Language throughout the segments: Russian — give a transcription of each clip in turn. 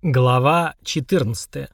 Глава 14.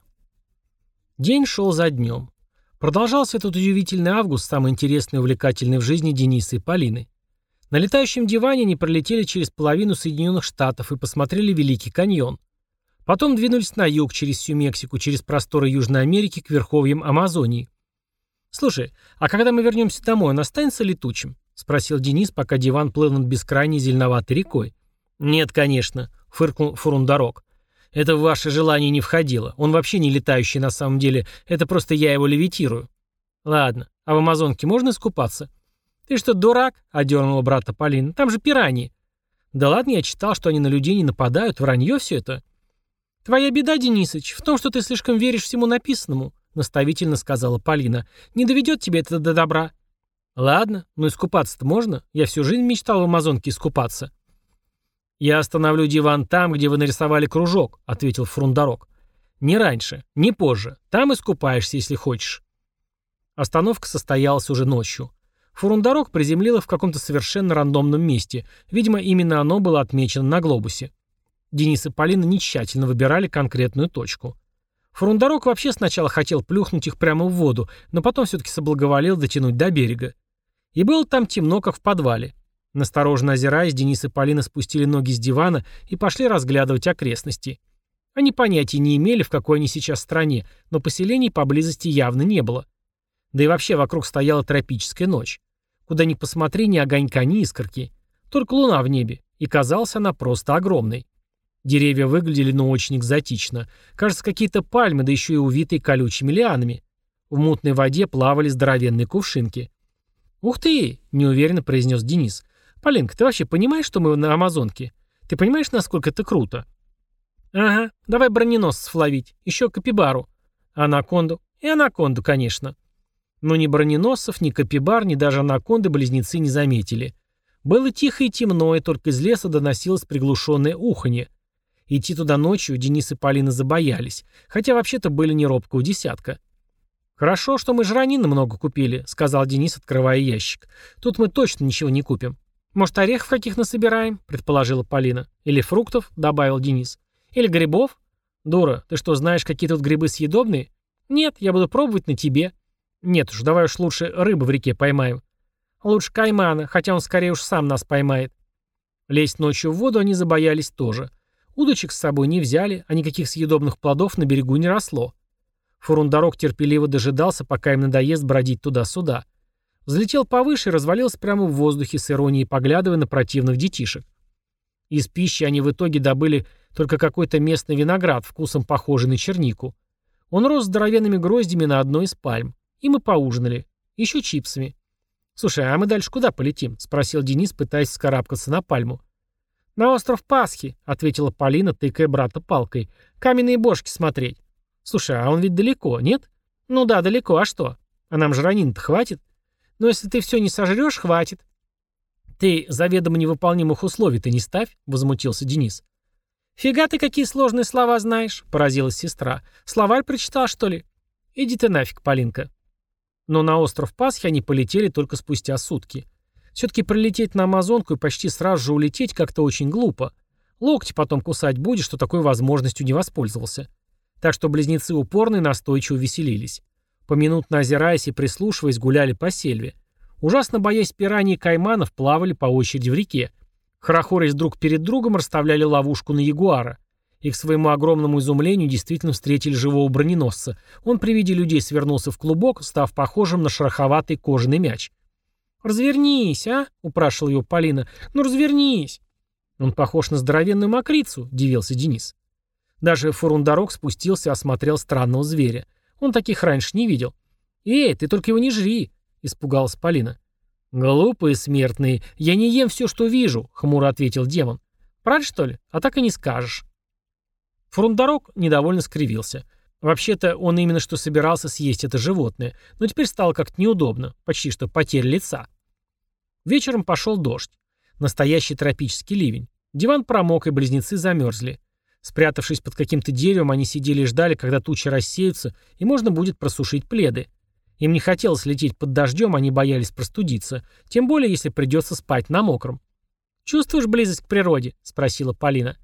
День шел за днем. Продолжался этот удивительный август, самый интересный и увлекательный в жизни Дениса и Полины. На летающем диване они пролетели через половину Соединенных Штатов и посмотрели Великий каньон. Потом двинулись на юг, через всю Мексику, через просторы Южной Америки к верховьям Амазонии. «Слушай, а когда мы вернемся домой, он останется летучим?» — спросил Денис, пока диван плыл над бескрайней зеленоватой рекой. «Нет, конечно», — фыркнул Фурундарок. «Это в ваше желание не входило. Он вообще не летающий на самом деле. Это просто я его левитирую». «Ладно. А в Амазонке можно искупаться?» «Ты что, дурак?» — одернула брата Полина. «Там же пираньи». «Да ладно, я читал, что они на людей не нападают. Вранье все это». «Твоя беда, Денисыч, в том, что ты слишком веришь всему написанному», — наставительно сказала Полина. «Не доведет тебе это до добра». «Ладно, но искупаться-то можно? Я всю жизнь мечтал в Амазонке искупаться». «Я остановлю диван там, где вы нарисовали кружок», — ответил Фрундарок. «Не раньше, не позже. Там искупаешься, если хочешь». Остановка состоялась уже ночью. Фрундарок приземлил их в каком-то совершенно рандомном месте. Видимо, именно оно было отмечено на глобусе. Денис и Полина не тщательно выбирали конкретную точку. Фрундарок вообще сначала хотел плюхнуть их прямо в воду, но потом все-таки соблаговолил дотянуть до берега. И было там темно, как в подвале. Настороженно озираясь, Денис и Полина спустили ноги с дивана и пошли разглядывать окрестности. Они понятия не имели, в какой они сейчас стране, но поселений поблизости явно не было. Да и вообще вокруг стояла тропическая ночь. Куда ни посмотри, ни огонька, ни искорки. Только луна в небе, и казалась она просто огромной. Деревья выглядели, очень экзотично. Кажется, какие-то пальмы, да еще и увитые колючими лианами. В мутной воде плавали здоровенные кувшинки. «Ух ты!» — неуверенно произнес Денис. «Полинка, ты вообще понимаешь, что мы на Амазонке? Ты понимаешь, насколько это круто?» «Ага, давай броненосцев ловить. Еще капибару. Анаконду. И анаконду, конечно». Но ни броненосцев, ни капибар, ни даже анаконды близнецы не заметили. Было тихо и темно, и только из леса доносилось приглушенное уханье. Идти туда ночью Денис и Полина забоялись, хотя вообще-то были не робкого десятка. «Хорошо, что мы жранины много купили», — сказал Денис, открывая ящик. «Тут мы точно ничего не купим». «Может, орехов каких насобираем?» — предположила Полина. «Или фруктов?» — добавил Денис. «Или грибов?» «Дура, ты что, знаешь, какие тут грибы съедобные?» «Нет, я буду пробовать на тебе». «Нет уж, давай уж лучше рыбу в реке поймаем». «Лучше каймана, хотя он скорее уж сам нас поймает». Лезть ночью в воду они забоялись тоже. Удочек с собой не взяли, а никаких съедобных плодов на берегу не росло. Фурундарок терпеливо дожидался, пока им надоест бродить туда-сюда. Взлетел повыше и развалился прямо в воздухе, с иронией поглядывая на противных детишек. Из пищи они в итоге добыли только какой-то местный виноград, вкусом похожий на чернику. Он рос здоровенными гроздями на одной из пальм. И мы поужинали. Еще чипсами. «Слушай, а мы дальше куда полетим?» — спросил Денис, пытаясь вскарабкаться на пальму. «На остров Пасхи», — ответила Полина, тыкая брата палкой. «Каменные бошки смотреть». «Слушай, а он ведь далеко, нет?» «Ну да, далеко, а что? А нам жранин-то хватит?» «Но если ты все не сожрешь, хватит». «Ты заведомо невыполнимых условий-то не ставь», — возмутился Денис. «Фига ты какие сложные слова знаешь», — поразилась сестра. «Словарь прочитал, что ли?» «Иди ты нафиг, Полинка». Но на остров Пасхи они полетели только спустя сутки. Все-таки прилететь на Амазонку и почти сразу же улететь как-то очень глупо. Локти потом кусать будешь, что такой возможностью не воспользовался. Так что близнецы упорно и настойчиво веселились. Поминутно озираясь и прислушиваясь, гуляли по сельве. Ужасно боясь пираний и кайманов, плавали по очереди в реке. Хорохорясь друг перед другом, расставляли ловушку на ягуара. И к своему огромному изумлению действительно встретили живого броненосца. Он при виде людей свернулся в клубок, став похожим на шероховатый кожаный мяч. «Развернись, а?» — упрашивала его Полина. «Ну развернись!» «Он похож на здоровенную мокрицу», — дивился Денис. Даже Фурундарок спустился и осмотрел странного зверя. Он таких раньше не видел. «Эй, ты только его не жри!» — испугалась Полина. «Глупые смертные, я не ем все, что вижу», — хмуро ответил демон. «Правда, что ли? А так и не скажешь». Фурундарок недовольно скривился. Вообще-то он именно что собирался съесть это животное, но теперь стало как-то неудобно, почти что потеря лица. Вечером пошел дождь. Настоящий тропический ливень. Диван промок, и близнецы замерзли. Спрятавшись под каким-то деревом, они сидели и ждали, когда тучи рассеются, и можно будет просушить пледы. Им не хотелось лететь под дождем, они боялись простудиться, тем более, если придется спать на мокром. «Чувствуешь близость к природе?» — спросила Полина.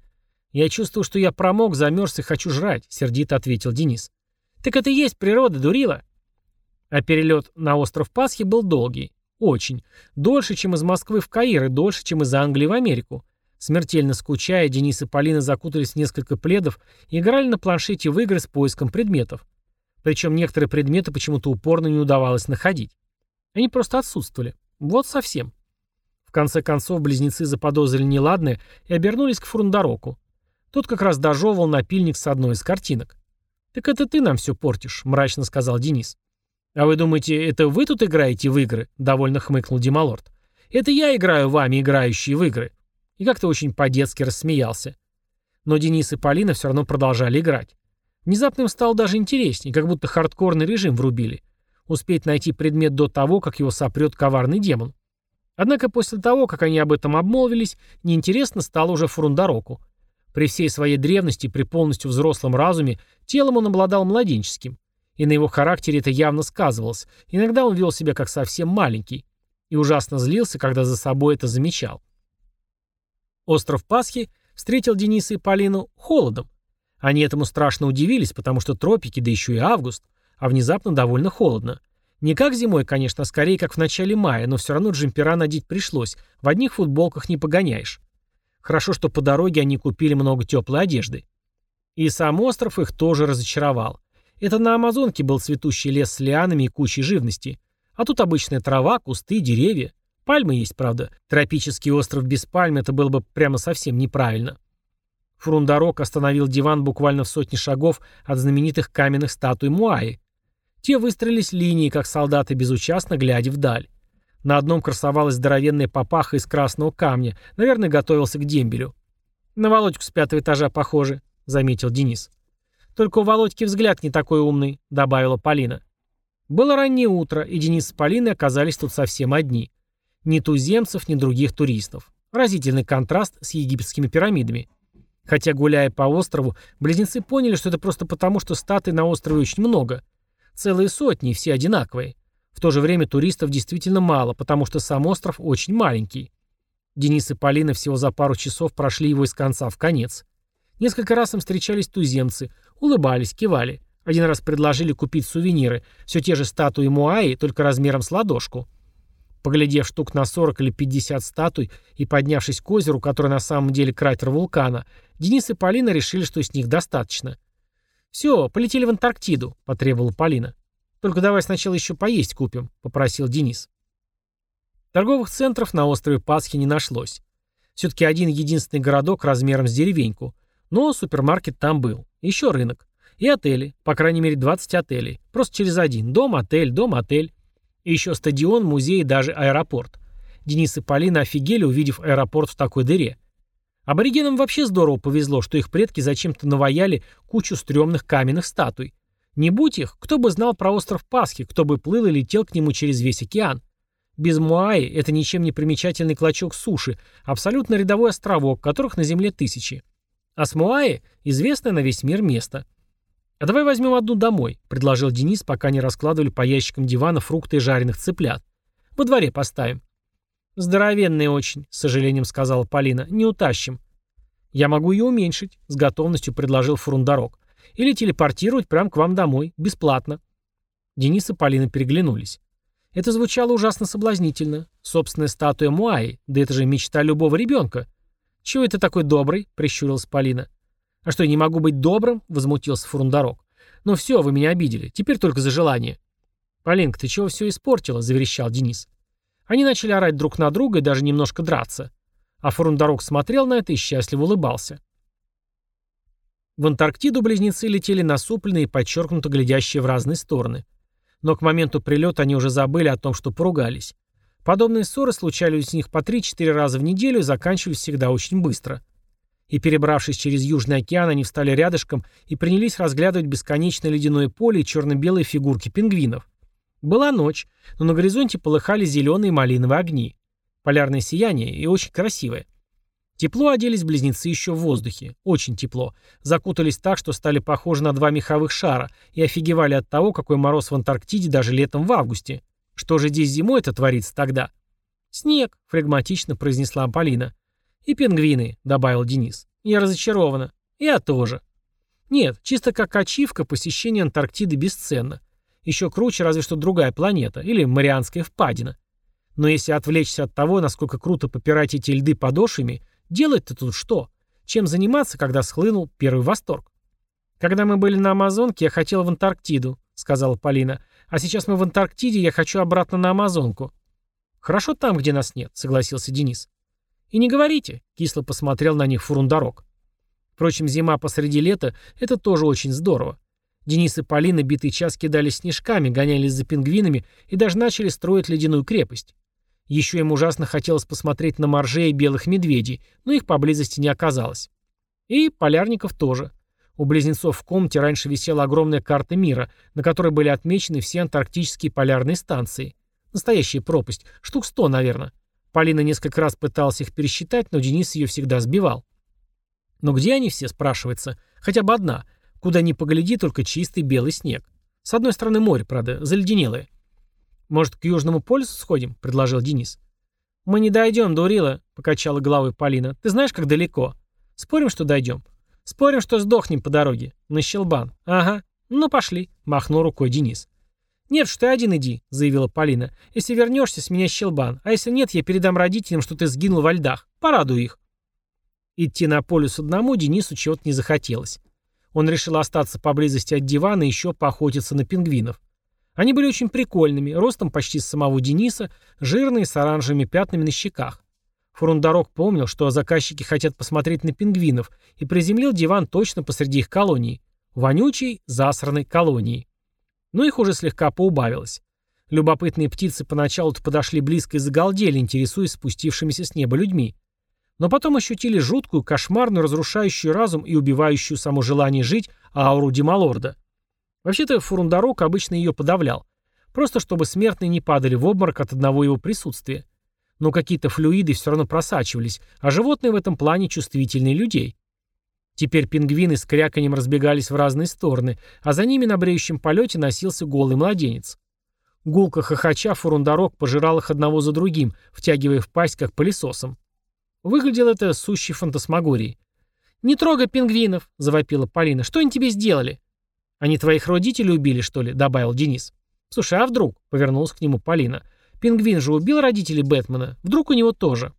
«Я чувствую, что я промок, замерз и хочу жрать», — сердито ответил Денис. «Так это и есть природа, дурила». А перелет на остров Пасхи был долгий. Очень. Дольше, чем из Москвы в Каир, и дольше, чем из Англии в Америку. Смертельно скучая, Денис и Полина закутались в несколько пледов и играли на планшете в игры с поиском предметов. Причем некоторые предметы почему-то упорно не удавалось находить. Они просто отсутствовали. Вот совсем. В конце концов, близнецы заподозрили неладное и обернулись к Фрундароку. Тот как раз дожевывал напильник с одной из картинок. «Так это ты нам все портишь», — мрачно сказал Денис. «А вы думаете, это вы тут играете в игры?» — довольно хмыкнул Демалорд. «Это я играю вами, играющие в игры». И как-то очень по-детски рассмеялся. Но Денис и Полина все равно продолжали играть. Внезапно им стало даже интереснее, как будто хардкорный режим врубили. Успеть найти предмет до того, как его сопрет коварный демон. Однако после того, как они об этом обмолвились, неинтересно стало уже Фрундароку. При всей своей древности, при полностью взрослом разуме, телом он обладал младенческим. И на его характере это явно сказывалось. Иногда он вел себя как совсем маленький. И ужасно злился, когда за собой это замечал. Остров Пасхи встретил Дениса и Полину холодом. Они этому страшно удивились, потому что тропики, да еще и август, а внезапно довольно холодно. Не как зимой, конечно, а скорее как в начале мая, но все равно джемпера надеть пришлось, в одних футболках не погоняешь. Хорошо, что по дороге они купили много теплой одежды. И сам остров их тоже разочаровал. Это на Амазонке был цветущий лес с лианами и кучей живности. А тут обычная трава, кусты, деревья. Пальмы есть, правда. Тропический остров без пальм — это было бы прямо совсем неправильно. Фрундарок остановил диван буквально в сотне шагов от знаменитых каменных статуй Муаи. Те выстроились линией, как солдаты, безучастно глядя вдаль. На одном красовалась здоровенная папаха из красного камня. Наверное, готовился к дембелю. «На Володьку с 5-го этажа похоже», — заметил Денис. «Только у Володьки взгляд не такой умный», — добавила Полина. Было раннее утро, и Денис с Полиной оказались тут совсем одни. Ни туземцев, ни других туристов. Разительный контраст с египетскими пирамидами. Хотя, гуляя по острову, близнецы поняли, что это просто потому, что статуй на острове очень много. Целые сотни, и все одинаковые. В то же время туристов действительно мало, потому что сам остров очень маленький. Денис и Полина всего за пару часов прошли его из конца в конец. Несколько раз им встречались туземцы, улыбались, кивали. Один раз предложили купить сувениры, все те же статуи Муаи, только размером с ладошку. Поглядев штук на 40 или 50 статуй и поднявшись к озеру, которое на самом деле кратер вулкана, Денис и Полина решили, что с них достаточно. «Все, полетели в Антарктиду», — потребовала Полина. «Только давай сначала еще поесть купим», — попросил Денис. Торговых центров на острове Пасхи не нашлось. Все-таки один единственный городок размером с деревеньку. Но супермаркет там был. Еще рынок. И отели. По крайней мере 20 отелей. Просто через один. Дом, отель, дом, отель. И еще стадион, музей и даже аэропорт. Денис и Полина офигели, увидев аэропорт в такой дыре. Аборигенам вообще здорово повезло, что их предки зачем-то наваяли кучу стрёмных каменных статуй. Не будь их, кто бы знал про остров Пасхи, кто бы плыл и летел к нему через весь океан. Без Муаи это ничем не примечательный клочок суши, абсолютно рядовой островок, которых на Земле тысячи. А с Муаи известное на весь мир место. «А давай возьмем одну домой», — предложил Денис, пока не раскладывали по ящикам дивана фрукты и жареных цыплят. «Во дворе поставим». «Здоровенная очень», — с сожалением сказала Полина. «Не утащим». «Я могу ее уменьшить», — с готовностью предложил Фрундарок. «Или телепортировать прямо к вам домой, бесплатно». Денис и Полина переглянулись. Это звучало ужасно соблазнительно. Собственная статуя Муаи, да это же мечта любого ребенка. «Чего это такой добрый?» — прищурилась Полина. «А что, я не могу быть добрым?» — возмутился Фрундарок. «Ну все, вы меня обидели. Теперь только за желание». «Полинка, ты чего все испортила?» — заверещал Денис. Они начали орать друг на друга и даже немножко драться. А Фрундарок смотрел на это и счастливо улыбался. В Антарктиду близнецы летели насупленные и подчеркнуто глядящие в разные стороны. Но к моменту прилета они уже забыли о том, что поругались. Подобные ссоры случались у них по 3-4 раза в неделю и заканчивались всегда очень быстро. И перебравшись через Южный океан, они встали рядышком и принялись разглядывать бесконечное ледяное поле и черно-белые фигурки пингвинов. Была ночь, но на горизонте полыхали зеленые и малиновые огни. Полярное сияние и очень красивое. Тепло оделись близнецы еще в воздухе. Очень тепло. Закутались так, что стали похожи на два меховых шара и офигевали от того, какой мороз в Антарктиде даже летом в августе. Что же здесь зимой-то творится тогда? «Снег», — флегматично произнесла Полина. «И пингвины», — добавил Денис. Я разочарована. Я тоже. Нет, чисто как ачивка, посещение Антарктиды бесценно. Еще круче, разве что другая планета, или Марианская впадина. Но если отвлечься от того, насколько круто попирать эти льды подошвами, делать-то тут что? Чем заниматься, когда схлынул первый восторг? «Когда мы были на Амазонке, я хотела в Антарктиду», — сказала Полина. «А сейчас мы в Антарктиде, я хочу обратно на Амазонку». «Хорошо там, где нас нет», — согласился Денис. «И не говорите», — кисло посмотрел на них Фурундарок. Впрочем, зима посреди лета — это тоже очень здорово. Денис и Полина битый час кидались снежками, гонялись за пингвинами и даже начали строить ледяную крепость. Еще им ужасно хотелось посмотреть на моржей и белых медведей, но их поблизости не оказалось. И полярников тоже. У близнецов в комнате раньше висела огромная карта мира, на которой были отмечены все антарктические полярные станции. Настоящая пропасть. Штук 100, наверное. Полина несколько раз пыталась их пересчитать, но Денис ее всегда сбивал. Но где они все, спрашивается? Хотя бы одна. Куда ни погляди, только чистый белый снег. С одной стороны море, правда, заледенелое. «Может, к Южному полюсу сходим?» — предложил Денис. «Мы не дойдем, дурила», — покачала головой Полина. «Ты знаешь, как далеко? Спорим, что дойдем?» «Спорим, что сдохнем по дороге. На щелбан». «Ага. Ну, пошли», — махнул рукой Денис. «Нет, что ты один иди», — заявила Полина. «Если вернешься, с меня щелбан. А если нет, я передам родителям, что ты сгинул во льдах. Порадуй их». Идти на полюс одному Денису чего-то не захотелось. Он решил остаться поблизости от дивана и еще поохотиться на пингвинов. Они были очень прикольными, ростом почти с самого Дениса, жирные, с оранжевыми пятнами на щеках. Фурундарок помнил, что заказчики хотят посмотреть на пингвинов, и приземлил диван точно посреди их колонии. Вонючей, засранной колонии. Но их уже слегка поубавилось. Любопытные птицы поначалу-то подошли близко и загалдели, интересуясь спустившимися с неба людьми. Но потом ощутили жуткую, кошмарную, разрушающую разум и убивающую само желание жить ауру Демалорда. Вообще-то Фурундарок обычно ее подавлял. Просто чтобы смертные не падали в обморок от одного его присутствия. Но какие-то флюиды все равно просачивались, а животные в этом плане чувствительнее людей. Теперь пингвины с кряканьем разбегались в разные стороны, а за ними на бреющем полете носился голый младенец. Гулко хохоча Фурундарок пожирал их одного за другим, втягивая в пасть, как пылесосом. Выглядело это сущей фантасмагорией. «Не трогай пингвинов!» — завопила Полина. «Что они тебе сделали?» «Они твоих родителей убили, что ли?» — добавил Денис. «Слушай, а вдруг?» — повернулась к нему Полина. «Пингвин же убил родителей Бэтмена. Вдруг у него тоже?»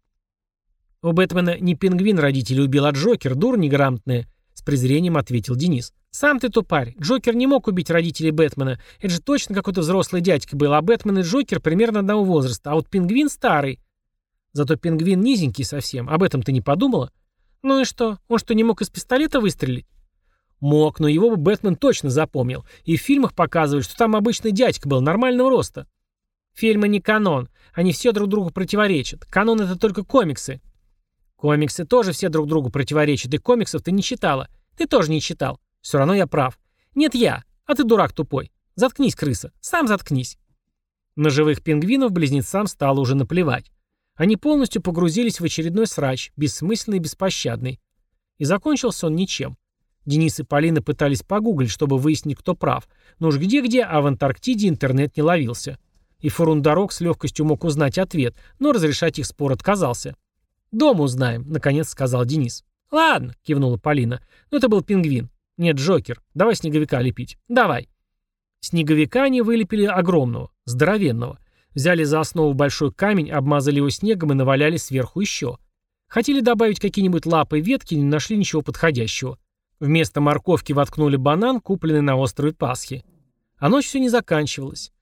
«У Бэтмена не пингвин родителей убил, а Джокер, дура неграмотная», — с презрением ответил Денис. «Сам ты тупарь. Джокер не мог убить родителей Бэтмена. Это же точно какой-то взрослый дядька был, а Бэтмен и Джокер примерно одного возраста, а вот пингвин старый. Зато пингвин низенький совсем. Об этом ты не подумала? Ну и что? Он что, не мог из пистолета выстрелить?» «Мог, но его бы Бэтмен точно запомнил. И в фильмах показывают, что там обычный дядька был, нормального роста». «Фильмы не канон. Они все друг другу противоречат. Канон — это только комиксы». «Комиксы тоже все друг другу противоречат, и комиксов ты не читала. Ты тоже не читал. Все равно я прав. Нет, я. А ты дурак тупой. Заткнись, крыса. Сам заткнись». На живых пингвинов близнецам стало уже наплевать. Они полностью погрузились в очередной срач, бессмысленный и беспощадный. И закончился он ничем. Денис и Полина пытались погуглить, чтобы выяснить, кто прав. Но уж где-где, а в Антарктиде интернет не ловился. И Фурундарок с легкостью мог узнать ответ, но разрешать их спор отказался. «Дома узнаем», — наконец сказал Денис. «Ладно», — кивнула Полина. «Но это был пингвин. Нет, Джокер. Давай снеговика лепить. Давай». Снеговика они вылепили огромного, здоровенного. Взяли за основу большой камень, обмазали его снегом и наваляли сверху еще. Хотели добавить какие-нибудь лапы и ветки, не нашли ничего подходящего. Вместо морковки воткнули банан, купленный на острове Пасхи. А ночь все не заканчивалась.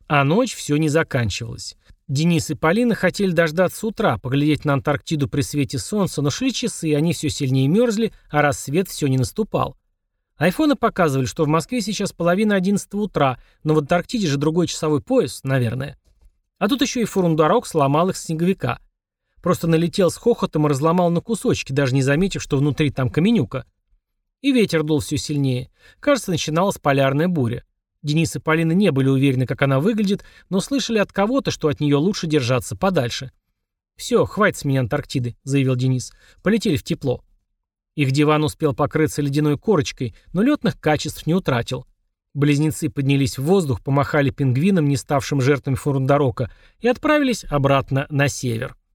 Денис и Полина хотели дождаться утра, поглядеть на Антарктиду при свете солнца, но шли часы, они все сильнее мерзли, а рассвет все не наступал. Айфоны показывали, что в Москве сейчас 10:30 утра, но в Антарктиде же другой часовой пояс, наверное. А тут еще и Фурундарок сломал их снеговика. Просто налетел с хохотом и разломал на кусочки, даже не заметив, что внутри там каменюка. И ветер дул все сильнее. Кажется, начиналась полярная буря. Денис и Полина не были уверены, как она выглядит, но слышали от кого-то, что от нее лучше держаться подальше. «Все, хватит с меня Антарктиды», — заявил Денис. «Полетели в тепло». Их диван успел покрыться ледяной корочкой, но летных качеств не утратил. Близнецы поднялись в воздух, помахали пингвинам, не ставшим жертвами Фурундарока, и отправились обратно на север.